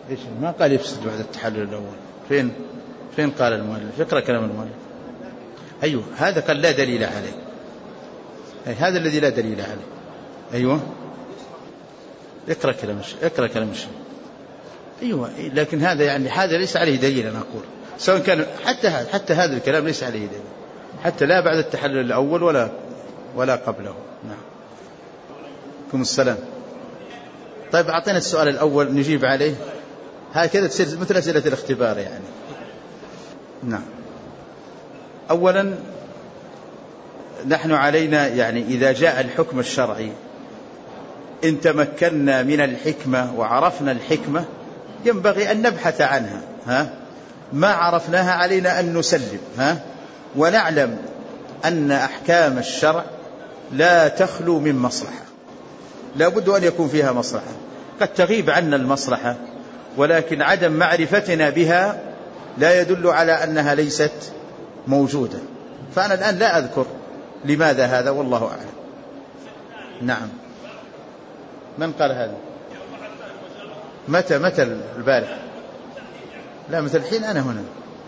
ليش ما قال يفسد بعد التحلل الأول؟ فين قال المؤلف؟ اقرأ كلام المؤلف. أيوه هذا قال لا دليل عليه، هذا الذي لا دليل عليه. أيوه اقرأ كلام الشيخ. أيوه لكن هذا يعني هذا ليس عليه دليل. أنا أقول سواء كان حتى هذا الكلام ليس عليه دليل، حتى لا بعد التحلل الأول ولا قبله. نعم. عليكم السلام. طيب أعطينا السؤال الأول نجيب عليه، هكذا تصير مثل أسئلة الاختبار يعني. نعم. أولا نحن علينا يعني إذا جاء الحكم الشرعي إن تمكنا من الحكمة وعرفنا الحكمة ينبغي أن نبحث عنها. ما عرفناها علينا أن نسلم. ونعلم أن أحكام الشرع لا تخلو من مصلحة، لا بد أن يكون فيها مصلحة. قد تغيب عنا المصلحة، ولكن عدم معرفتنا بها لا يدل على أنها ليست موجودة. فأنا الآن لا أذكر لماذا هذا، والله أعلم. نعم. من قال هذا؟ متى البارح؟ لا مثل الحين أنا هنا.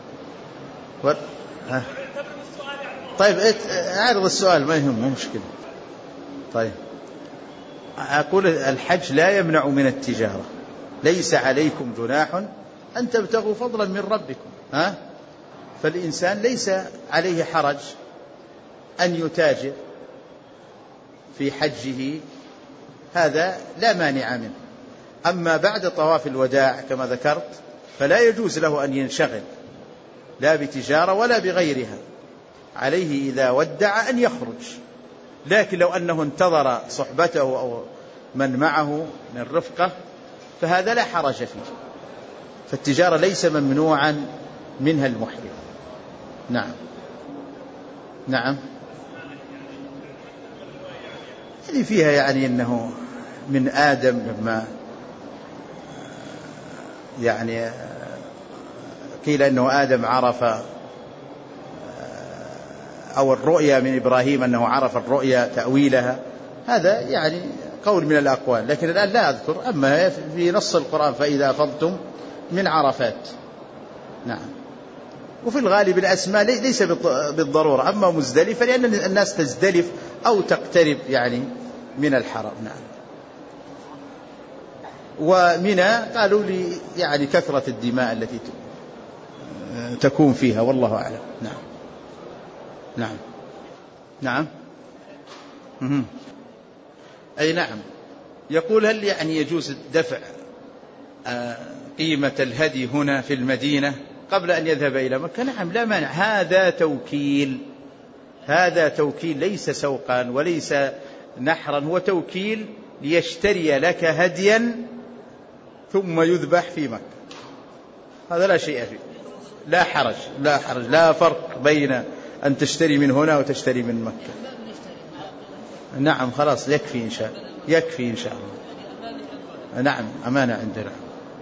طيب أعرض السؤال ما يهم، مو مشكلة. طيب أقول الحج لا يمنع من التجارة، ليس عليكم جناح أن تبتغوا فضلا من ربكم. فالإنسان ليس عليه حرج أن يتاجر في حجه، هذا لا مانع منه. أما بعد طواف الوداع كما ذكرت فلا يجوز له أن ينشغل لا بتجارة ولا بغيرها، عليه إذا ودع أن يخرج. لكن لو أنه انتظر صحبته أو من معه من رفقة فهذا لا حرج فيه، فالتجارة ليس ممنوعا منها المحرم. نعم. نعم. هذه فيها يعني أنه من آدم لما يعني قيل أنه آدم عرف، أو الرؤيا من إبراهيم أنه عرف الرؤيا تأويلها، هذا يعني قول من الأقوال، لكن الآن لا أذكر. أما في نص القرآن فإذا أفضتم من عرفات. نعم. وفي الغالب الأسماء ليس بالضرورة. أما مزدلفة لأن الناس تزدلف أو تقترب يعني من الحرم. نعم. ومنى قالوا لي يعني كثرة الدماء التي تكون فيها، والله أعلم. نعم. نعم. نعم. أي نعم. يقول هل يعني يجوز دفع قيمة الهدي هنا في المدينة قبل أن يذهب إلى مكة؟ نعم لا مانع. هذا توكيل ليس سوقا وليس نحرا، هو توكيل ليشتري لك هديا ثم يذبح في مكة. هذا لا شيء فيه، لا حرج لا فرق بين أن تشتري من هنا وتشتري من مكة. نعم خلاص يكفي إن شاء الله. نعم أمانة عندنا.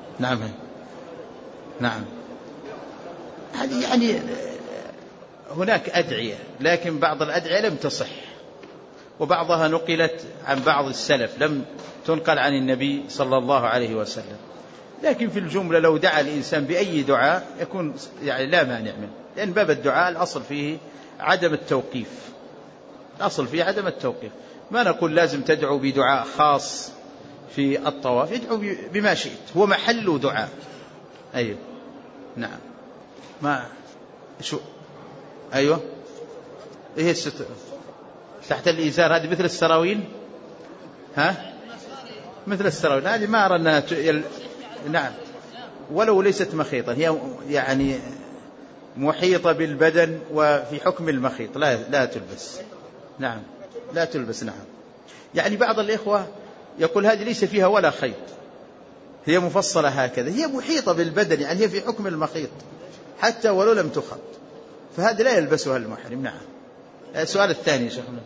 نعم. هذه يعني هناك أدعية، لكن بعض الأدعية لم تصح، وبعضها نقلت عن بعض السلف لم تنقل عن النبي صلى الله عليه وسلم. لكن في الجملة لو دعا الإنسان بأي دعاء يكون يعني لا مانع منه، لأن باب الدعاء الأصل فيه عدم التوقيف. ما نقول لازم تدعو بدعاء خاص في الطواف، ادعو بما شئت، هو محل دعاء. أيوه. نعم. ما شو أيوه إيه الستر تحت الإزار؟ هذه مثل السراويل. مثل السراويل هذه ما أرى أنها نعم. ولو ليست مخيطا هي يعني محيطة بالبدن وفي حكم المخيط لا تلبس. نعم لا تلبس. نعم. يعني بعض الإخوة يقول هذه ليس فيها ولا خيط، هي مفصلة هكذا، هي محيطة بالبدن، يعني هي في حكم المخيط حتى ولو لم تخط، فهذا لا يلبسها المحرم. نعم. السؤال الثاني شيخنا.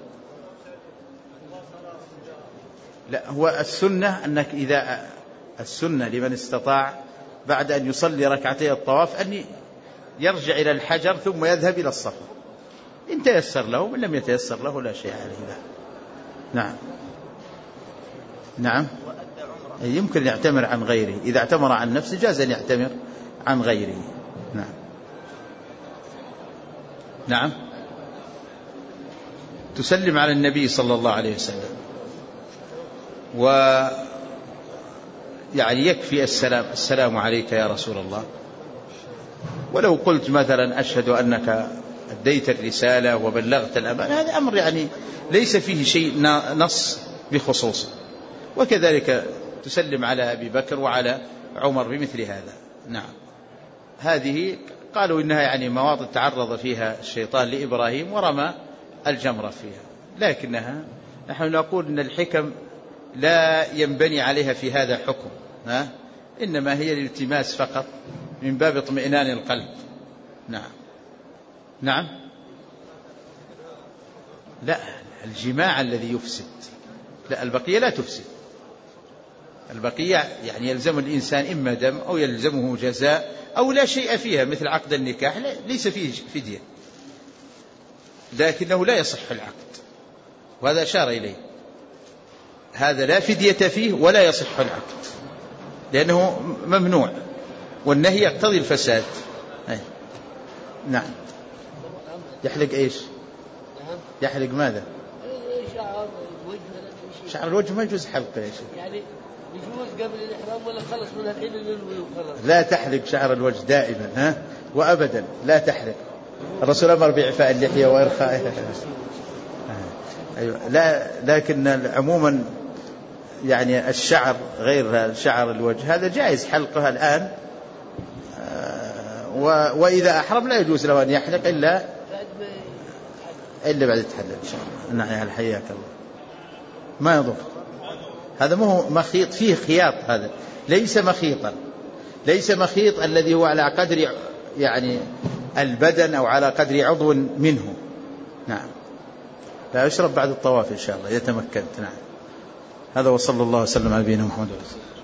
لا هو السنة أنك السنة لمن استطاع بعد أن يصلي ركعتي الطواف أن يرجع إلى الحجر ثم يذهب إلى الصفا، إن تيسر له، من لم يتيسر له لا شيء عليه. نعم. نعم. يمكن أن يعتمر عن غيره، إذا اعتمر عن نفسه جاز أن يعتمر عن غيره. نعم. نعم. تسلم على النبي صلى الله عليه وسلم، يعني يكفي السلام عليك يا رسول الله. ولو قلت مثلا أشهد أنك أديت الرسالة وبلغت الأمانة، هذا أمر يعني ليس فيه شيء نص بخصوصه. وكذلك تسلم على أبي بكر وعلى عمر بمثل هذا. نعم. هذه قالوا إنها يعني مواطن تعرض فيها الشيطان لإبراهيم ورمى الجمرة فيها، لكنها نحن نقول إن الحكم لا ينبني عليها في هذا حكم، إنما هي الالتماس فقط من باب اطمئنان القلب. نعم. نعم. لا، الجماع الذي يفسد، لا، البقية لا تفسد. البقية يعني يلزم الإنسان إما دم أو يلزمه جزاء أو لا شيء فيها، مثل عقد النكاح ليس فيه فدية، لكنه لا يصح العقد، وهذا أشار إليه. هذا لا فدية فيه ولا يصح العقد لأنه ممنوع، والنهي يقتضي الفساد. نعم. يحلق إيش؟ يحلق ماذا؟ شعر الوجه ما يجوز حلقه يا شيخ. يعني يجوز قبل الإحرام ولا خلص من الحين وخلص؟ لا تحلق شعر الوجه دائما وأبدا لا تحلق. الرسول أمر بإعفاء اللحية وإرخائها. أيوة. لا، لكن عموما يعني الشعر غير شعر الوجه هذا جائز حلقها الآن، وإذا أحرم لا يجوز له أن يحلق إلا بعد التحلل إن شاء الله. نعم. حياك الله. ما يضر، هذا ما هو مخيط، فيه خياط، هذا ليس مخيطا، ليس مخيط الذي هو على قدر يعني البدن أو على قدر عضو منه. نعم. لا يشرب بعد الطواف إن شاء الله إذا تمكنت. نعم. هذا وصلى الله وسلم على نبينا محمد.